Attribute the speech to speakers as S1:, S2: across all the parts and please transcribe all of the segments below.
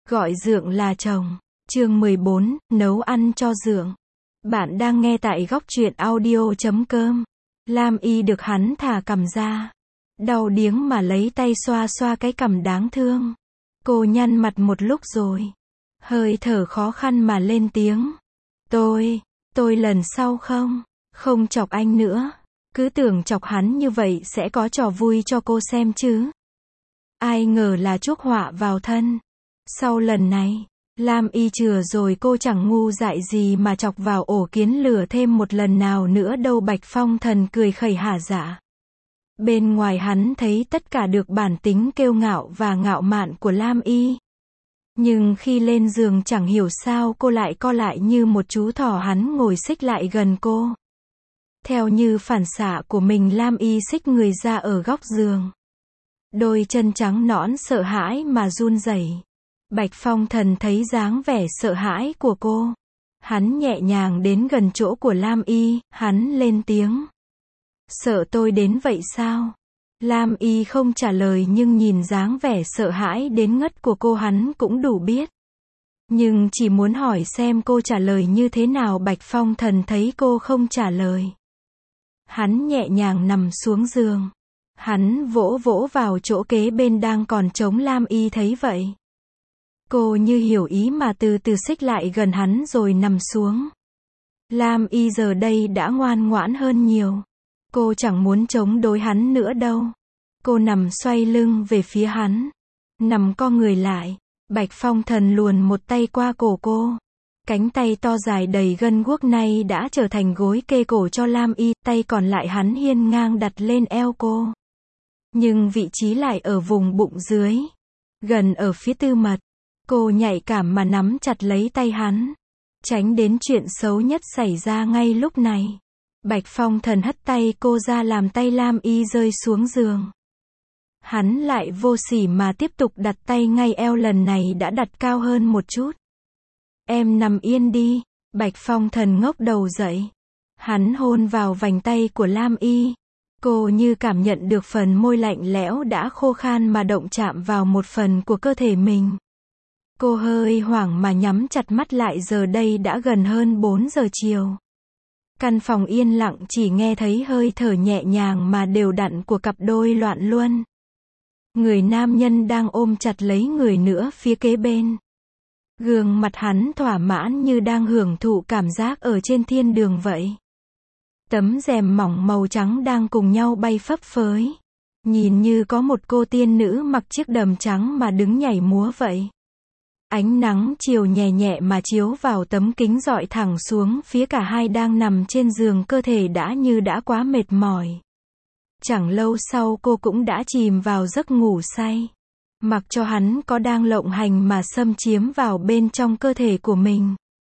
S1: Gọi Dượng là chồng. Chương 14, nấu ăn cho Dượng. Bạn đang nghe tại góc truyện audio.com. Lam Y được hắn thả cằm ra. Đau điếng mà lấy tay xoa xoa cái cằm đáng thương. Cô nhăn mặt một lúc rồi. Hơi thở khó khăn mà lên tiếng. Tôi lần sau không chọc anh nữa. Cứ tưởng chọc hắn như vậy sẽ có trò vui cho cô xem chứ. Ai ngờ là chuốc họa vào thân. Sau lần này, Lam Y chừa rồi cô chẳng ngu dại gì mà chọc vào ổ kiến lửa thêm một lần nào nữa đâu. Bạch Phong Thần cười khẩy hả dạ. Bên ngoài hắn thấy tất cả được bản tính kiêu ngạo và ngạo mạn của Lam Y. Nhưng khi lên giường chẳng hiểu sao cô lại co lại như một chú thỏ. Hắn ngồi xích lại gần cô. Theo như phản xạ của mình, Lam Y xích người ra ở góc giường. Đôi chân trắng nõn sợ hãi mà run rẩy. Bạch Phong Thần thấy dáng vẻ sợ hãi của cô. Hắn nhẹ nhàng đến gần chỗ của Lam Y, hắn lên tiếng. Sợ tôi đến vậy sao? Lam Y không trả lời nhưng nhìn dáng vẻ sợ hãi đến ngất của cô hắn cũng đủ biết. Nhưng chỉ muốn hỏi xem cô trả lời như thế nào. Bạch Phong Thần thấy cô không trả lời. Hắn nhẹ nhàng nằm xuống giường. Hắn vỗ vỗ vào chỗ kế bên đang còn trống. Lam Y thấy vậy. Cô như hiểu ý mà từ từ xích lại gần hắn rồi nằm xuống. Lam Y giờ đây đã ngoan ngoãn hơn nhiều. Cô chẳng muốn chống đối hắn nữa đâu. Cô nằm xoay lưng về phía hắn. Nằm co người lại. Bạch Phong Thần luồn một tay qua cổ cô. Cánh tay to dài đầy gân guốc này đã trở thành gối kê cổ cho Lam Y. Tay còn lại hắn hiên ngang đặt lên eo cô. Nhưng vị trí lại ở vùng bụng dưới. Gần ở phía tư mật. Cô nhạy cảm mà nắm chặt lấy tay hắn. Tránh đến chuyện xấu nhất xảy ra ngay lúc này. Bạch Phong Thần hất tay cô ra làm tay Lam Y rơi xuống giường. Hắn lại vô sỉ mà tiếp tục đặt tay ngay eo, lần này đã đặt cao hơn một chút. Em nằm yên đi. Bạch Phong Thần ngóc đầu dậy. Hắn hôn vào vành tay của Lam Y. Cô như cảm nhận được phần môi lạnh lẽo đã khô khan mà động chạm vào một phần của cơ thể mình. Cô hơi hoảng mà nhắm chặt mắt lại. Giờ đây đã gần hơn 4 giờ chiều. Căn phòng yên lặng, chỉ nghe thấy hơi thở nhẹ nhàng mà đều đặn của cặp đôi loạn luân. Người nam nhân đang ôm chặt lấy người nữa phía kế bên. Gương mặt hắn thỏa mãn như đang hưởng thụ cảm giác ở trên thiên đường vậy. Tấm rèm mỏng màu trắng đang cùng nhau bay phấp phới. Nhìn như có một cô tiên nữ mặc chiếc đầm trắng mà đứng nhảy múa vậy. Ánh nắng chiều nhẹ nhẹ mà chiếu vào tấm kính rọi thẳng xuống phía cả hai đang nằm trên giường. Cơ thể đã quá mệt mỏi. Chẳng lâu sau cô cũng đã chìm vào giấc ngủ say. Mặc cho hắn có đang lộng hành mà xâm chiếm vào bên trong cơ thể của mình.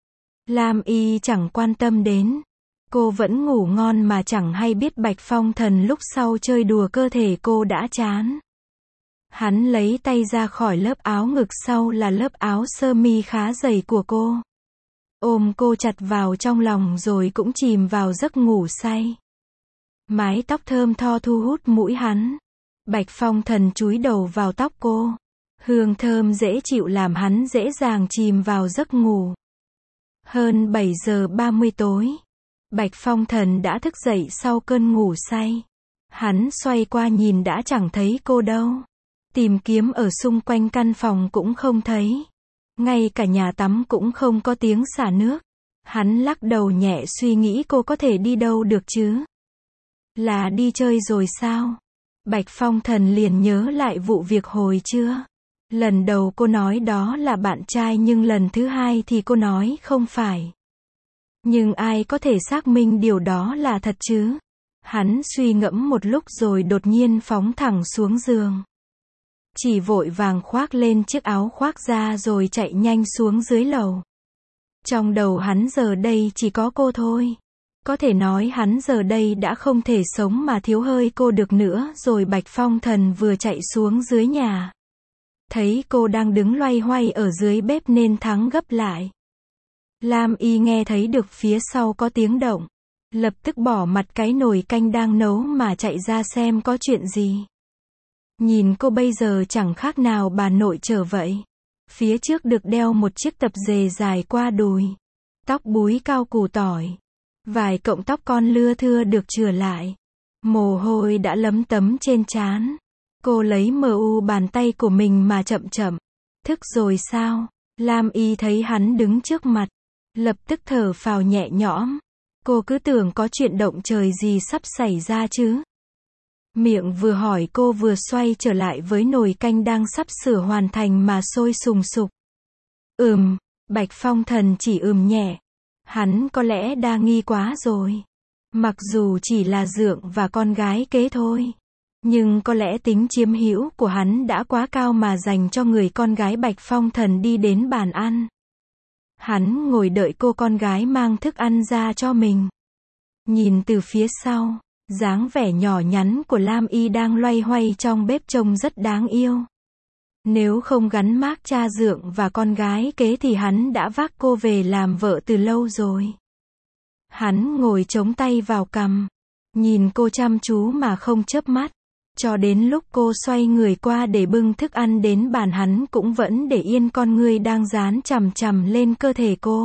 S1: Lam Y chẳng quan tâm đến. Cô vẫn ngủ ngon mà chẳng hay biết Bạch Phong Thần lúc sau chơi đùa cơ thể cô đã chán. Hắn lấy tay ra khỏi lớp áo ngực, sau là lớp áo sơ mi khá dày của cô. Ôm cô chặt vào trong lòng rồi cũng chìm vào giấc ngủ say. Mái tóc thơm tho thu hút mũi hắn. Bạch Phong Thần chúi đầu vào tóc cô. Hương thơm dễ chịu làm hắn dễ dàng chìm vào giấc ngủ. Hơn 7 giờ 30 tối. Bạch Phong Thần đã thức dậy sau cơn ngủ say. Hắn xoay qua nhìn đã chẳng thấy cô đâu. Tìm kiếm ở xung quanh căn phòng cũng không thấy. Ngay cả nhà tắm cũng không có tiếng xả nước. Hắn lắc đầu nhẹ, suy nghĩ cô có thể đi đâu được chứ? Là đi chơi rồi sao? Bạch Phong Thần liền nhớ lại vụ việc hồi trưa. Lần đầu cô nói đó là bạn trai, nhưng lần thứ hai thì cô nói không phải. Nhưng ai có thể xác minh điều đó là thật chứ? Hắn suy ngẫm một lúc rồi đột nhiên phóng thẳng xuống giường. Chỉ vội vàng khoác lên chiếc áo khoác ra rồi chạy nhanh xuống dưới lầu. Trong đầu hắn giờ đây chỉ có cô thôi. Có thể nói hắn giờ đây đã không thể sống mà thiếu hơi cô được nữa rồi. Bạch Phong Thần vừa chạy xuống dưới nhà. Thấy cô đang đứng loay hoay ở dưới bếp nên thắng gấp lại. Lam Y nghe thấy được phía sau có tiếng động. Lập tức bỏ mặt cái nồi canh đang nấu mà chạy ra xem có chuyện gì. Nhìn cô bây giờ chẳng khác nào bà nội trở vậy. Phía trước được đeo một chiếc tập dề dài qua đùi. Tóc búi cao củ tỏi. Vài cọng tóc con lưa thưa được chừa lại. Mồ hôi đã lấm tấm trên trán. Cô lấy bàn tay của mình mà chậm chậm. Thức rồi sao? Lam Y thấy hắn đứng trước mặt. Lập tức thở phào nhẹ nhõm. Cô cứ tưởng có chuyện động trời gì sắp xảy ra chứ. Miệng vừa hỏi cô vừa xoay trở lại với nồi canh đang sắp sửa hoàn thành mà sôi sùng sục. Bạch Phong Thần chỉ nhẹ. Hắn có lẽ đa nghi quá rồi. Mặc dù chỉ là dượng và con gái kế thôi. Nhưng có lẽ tính chiếm hữu của hắn đã quá cao mà dành cho người con gái Bạch Phong Thần đi đến bàn ăn. Hắn ngồi đợi cô con gái mang thức ăn ra cho mình. Nhìn từ phía sau, dáng vẻ nhỏ nhắn của Lam Y đang loay hoay trong bếp trông rất đáng yêu. Nếu không gắn mác cha dượng và con gái kế thì hắn đã vác cô về làm vợ từ lâu rồi. Hắn ngồi chống tay vào cằm, nhìn cô chăm chú mà không chớp mắt. Cho đến lúc cô xoay người qua để bưng thức ăn đến bàn hắn cũng vẫn để yên con ngươi đang dán chằm chằm lên cơ thể cô.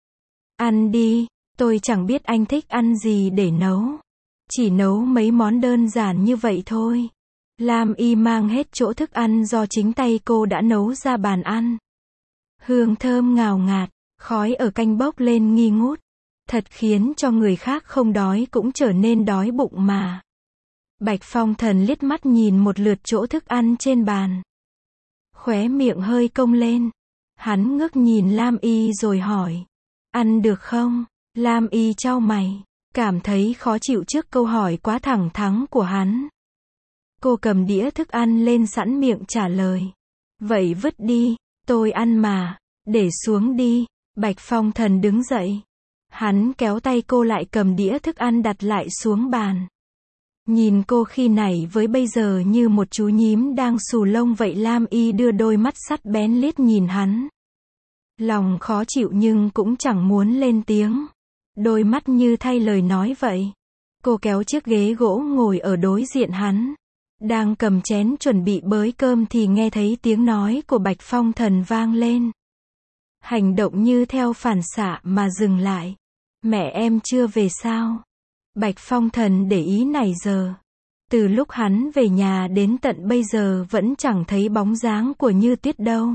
S1: Ăn đi, tôi chẳng biết anh thích ăn gì để nấu. Chỉ nấu mấy món đơn giản như vậy thôi. Lam Y mang hết chỗ thức ăn do chính tay cô đã nấu ra bàn ăn. Hương thơm ngào ngạt, khói ở canh bốc lên nghi ngút. Thật khiến cho người khác không đói cũng trở nên đói bụng mà. Bạch Phong Thần liếc mắt nhìn một lượt chỗ thức ăn trên bàn. Khóe miệng hơi cong lên. Hắn ngước nhìn Lam Y rồi hỏi. Ăn được không? Lam Y chau mày. Cảm thấy khó chịu trước câu hỏi quá thẳng thắn của hắn. Cô cầm đĩa thức ăn lên sẵn miệng trả lời. Vậy vứt đi, tôi ăn mà. Để xuống đi. Bạch Phong Thần đứng dậy. Hắn kéo tay cô lại cầm đĩa thức ăn đặt lại xuống bàn. Nhìn cô khi nãy với bây giờ như một chú nhím đang xù lông vậy. Lam Y đưa đôi mắt sắc bén liếc nhìn hắn. Lòng khó chịu nhưng cũng chẳng muốn lên tiếng. Đôi mắt như thay lời nói vậy. Cô kéo chiếc ghế gỗ ngồi ở đối diện hắn. Đang cầm chén chuẩn bị bới cơm thì nghe thấy tiếng nói của Bạch Phong Thần vang lên. Hành động như theo phản xạ mà dừng lại. Mẹ em chưa về sao? Bạch Phong Thần để ý này giờ. Từ lúc hắn về nhà đến tận bây giờ vẫn chẳng thấy bóng dáng của Như Tuyết đâu.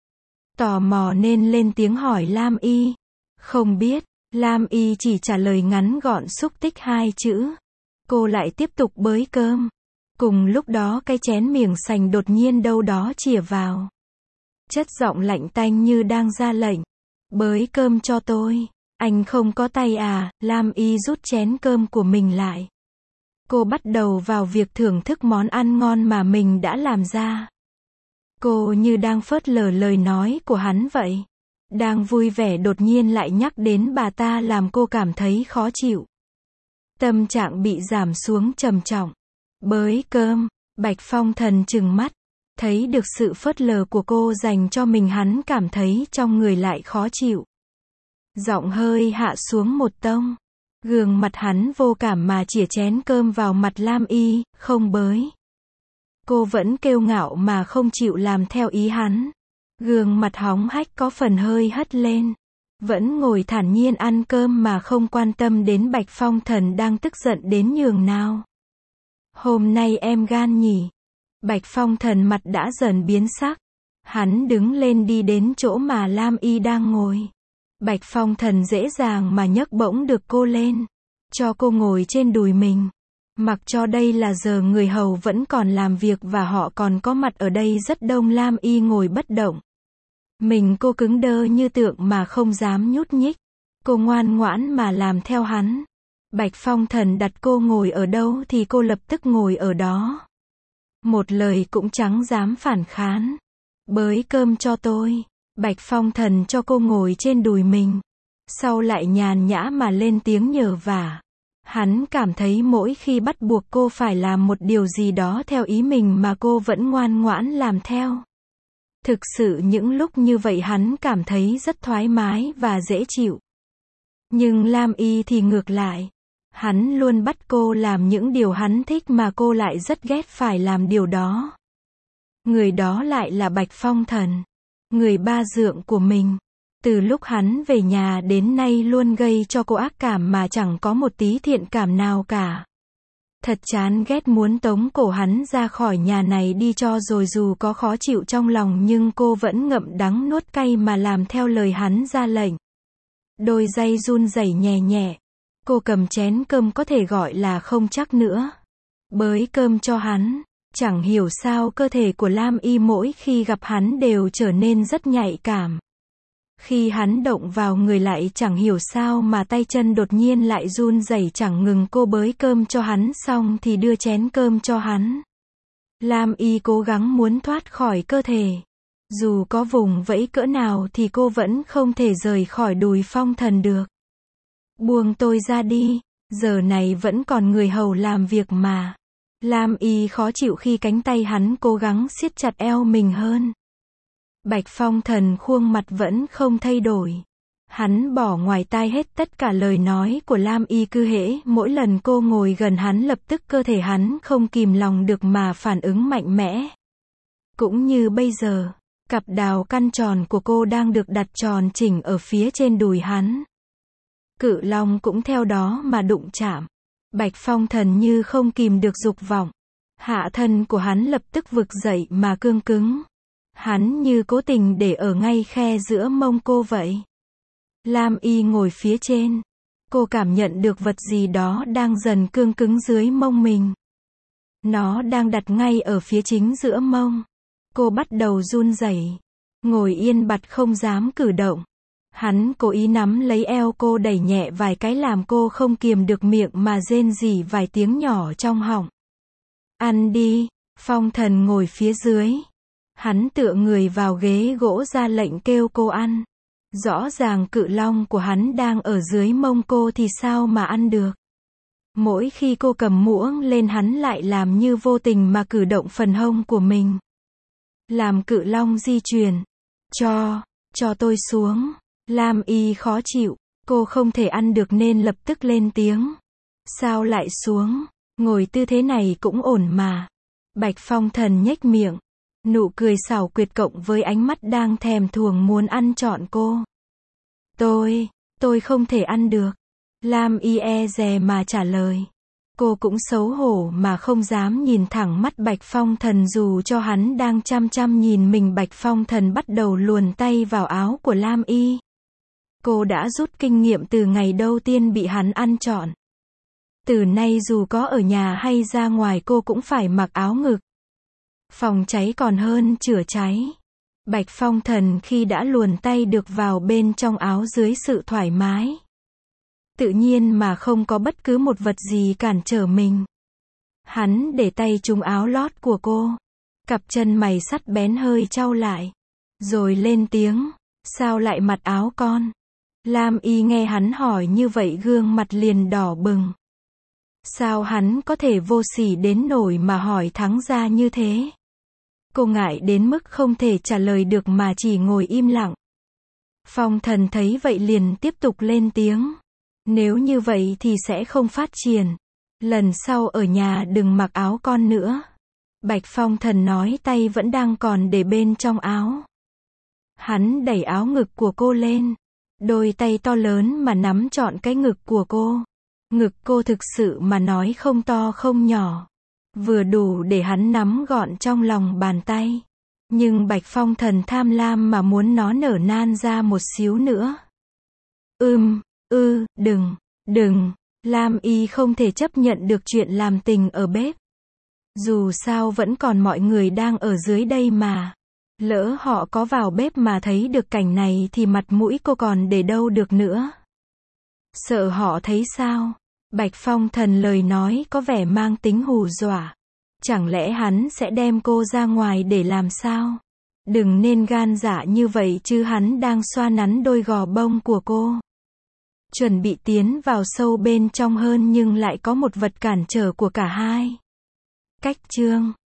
S1: Tò mò nên lên tiếng hỏi Lam Y. Không biết. Lam Y chỉ trả lời ngắn gọn xúc tích 2 chữ. Cô lại tiếp tục bới cơm. Cùng lúc đó cái chén miếng sành đột nhiên đâu đó chìa vào. Chất giọng lạnh tanh như đang ra lệnh. Bới cơm cho tôi. Anh không có tay à? Lam Y rút chén cơm của mình lại. Cô bắt đầu vào việc thưởng thức món ăn ngon mà mình đã làm ra. Cô như đang phớt lờ lời nói của hắn vậy. Đang vui vẻ đột nhiên lại nhắc đến bà ta làm cô cảm thấy khó chịu. Tâm trạng bị giảm xuống trầm trọng. Bới cơm, Bạch Phong Thần trừng mắt. Thấy được sự phớt lờ của cô dành cho mình hắn cảm thấy trong người lại khó chịu. Giọng hơi hạ xuống một tông. Gương mặt hắn vô cảm mà chĩa chén cơm vào mặt Lam Y, không bới. Cô vẫn kiêu ngạo mà không chịu làm theo ý hắn. Gương mặt hóng hách có phần hơi hất lên. Vẫn ngồi thản nhiên ăn cơm mà không quan tâm đến Bạch Phong Thần đang tức giận đến nhường nào. Hôm nay em gan nhỉ? Bạch Phong Thần mặt đã dần biến sắc. Hắn đứng lên đi đến chỗ mà Lam Y đang ngồi. Bạch Phong Thần dễ dàng mà nhấc bổng được cô lên. Cho cô ngồi trên đùi mình. Mặc cho đây là giờ người hầu vẫn còn làm việc và họ còn có mặt ở đây rất đông. Lam Y ngồi bất động. Mình cô cứng đơ như tượng mà không dám nhúc nhích. Cô ngoan ngoãn mà làm theo hắn. Bạch Phong Thần đặt cô ngồi ở đâu thì cô lập tức ngồi ở đó. Một lời cũng chẳng dám phản kháng. Bới cơm cho tôi. Bạch Phong Thần cho cô ngồi trên đùi mình. Sau lại nhàn nhã mà lên tiếng nhờ vả. Hắn cảm thấy mỗi khi bắt buộc cô phải làm một điều gì đó theo ý mình mà cô vẫn ngoan ngoãn làm theo. Thực sự những lúc như vậy hắn cảm thấy rất thoải mái và dễ chịu. Nhưng Lam Y thì ngược lại. Hắn luôn bắt cô làm những điều hắn thích mà cô lại rất ghét phải làm điều đó. Người đó lại là Bạch Phong Thần. người ba dượng của mình. Từ lúc hắn về nhà đến nay luôn gây cho cô ác cảm mà chẳng có một tí thiện cảm nào cả. Thật chán ghét, muốn tống cổ hắn ra khỏi nhà này đi cho rồi, dù có khó chịu trong lòng nhưng cô vẫn ngậm đắng nuốt cay mà làm theo lời hắn ra lệnh. Đôi giày run rẩy nhẹ nhẹ. Cô cầm chén cơm có thể gọi là không chắc nữa. Bới cơm cho hắn. Chẳng hiểu sao cơ thể của Lam Y mỗi khi gặp hắn đều trở nên rất nhạy cảm. Khi hắn động vào người lại chẳng hiểu sao mà tay chân đột nhiên lại run rẩy chẳng ngừng. Cô bới cơm cho hắn xong thì đưa chén cơm cho hắn. Lam Y cố gắng muốn thoát khỏi cơ thể. Dù có vùng vẫy cỡ nào thì cô vẫn không thể rời khỏi đùi Phong Thần được. Buông tôi ra đi, giờ này vẫn còn người hầu làm việc mà. Lam Y khó chịu khi cánh tay hắn cố gắng siết chặt eo mình hơn. Bạch Phong Thần khuôn mặt vẫn không thay đổi. Hắn bỏ ngoài tai hết tất cả lời nói của Lam Y, cứ hễ mỗi lần cô ngồi gần hắn lập tức cơ thể hắn không kìm lòng được mà phản ứng mạnh mẽ. Cũng như bây giờ, cặp đào căn tròn của cô đang được đặt tròn chỉnh ở phía trên đùi hắn. Cự long cũng theo đó mà đụng chạm. Bạch Phong Thần như không kìm được dục vọng. Hạ thân của hắn lập tức vực dậy mà cương cứng. Hắn như cố tình để ở ngay khe giữa mông cô vậy. Lam Y ngồi phía trên. Cô cảm nhận được vật gì đó đang dần cương cứng dưới mông mình. Nó đang đặt ngay ở phía chính giữa mông. Cô bắt đầu run rẩy, ngồi yên bặt không dám cử động. Hắn cố ý nắm lấy eo cô đẩy nhẹ vài cái làm cô không kiềm được miệng mà rên rỉ vài tiếng nhỏ trong họng. Ăn đi, Phong Thần ngồi phía dưới. Hắn tựa người vào ghế gỗ ra lệnh kêu cô ăn. Rõ ràng cự long của hắn đang ở dưới mông cô thì sao mà ăn được. Mỗi khi cô cầm muỗng lên hắn lại làm như vô tình mà cử động phần hông của mình. Làm cự long di chuyển. Cho tôi xuống. Lam Y khó chịu. Cô không thể ăn được nên lập tức lên tiếng. Sao lại xuống? Ngồi tư thế này cũng ổn mà. Bạch Phong Thần nhếch miệng. Nụ cười xảo quyệt cộng với ánh mắt đang thèm thuồng muốn ăn trọn cô. Tôi không thể ăn được. Lam Y e dè mà trả lời. Cô cũng xấu hổ mà không dám nhìn thẳng mắt Bạch Phong Thần dù cho hắn đang chăm chăm nhìn mình. Bạch Phong Thần bắt đầu luồn tay vào áo của Lam Y. Cô đã rút kinh nghiệm từ ngày đầu tiên bị hắn ăn trọn. Từ nay dù có ở nhà hay ra ngoài cô cũng phải mặc áo ngực. Phòng cháy còn hơn chữa cháy. Bạch Phong Thần khi đã luồn tay được vào bên trong áo dưới sự thoải mái. Tự nhiên mà không có bất cứ một vật gì cản trở mình. Hắn để tay trúng áo lót của cô. Cặp chân mày sắt bén hơi chau lại. Rồi lên tiếng. Sao lại mặc áo con? Lam Y nghe hắn hỏi như vậy gương mặt liền đỏ bừng. Sao hắn có thể vô sỉ đến nổi mà hỏi thẳng ra như thế? Cô ngại đến mức không thể trả lời được mà chỉ ngồi im lặng. Phong Thần thấy vậy liền tiếp tục lên tiếng. Nếu như vậy thì sẽ không phát triển. Lần sau ở nhà đừng mặc áo con nữa. Bạch Phong Thần nói, tay vẫn đang còn để bên trong áo. Hắn đẩy áo ngực của cô lên. Đôi tay to lớn mà nắm trọn cái ngực của cô. Ngực cô thực sự mà nói không to không nhỏ. Vừa đủ để hắn nắm gọn trong lòng bàn tay. Nhưng Bạch Phong Thần tham lam mà muốn nó nở nan ra một xíu nữa. Đừng. Lam Y không thể chấp nhận được chuyện làm tình ở bếp. Dù sao vẫn còn mọi người đang ở dưới đây mà. Lỡ họ có vào bếp mà thấy được cảnh này thì mặt mũi cô còn để đâu được nữa. Sợ họ thấy sao? Bạch Phong Thần lời nói có vẻ mang tính hù dọa. Chẳng lẽ hắn sẽ đem cô ra ngoài để làm sao? Đừng nên gan dạ như vậy chứ, hắn đang xoa nắn đôi gò bông của cô. Chuẩn bị tiến vào sâu bên trong hơn nhưng lại có một vật cản trở của cả hai. Cách chương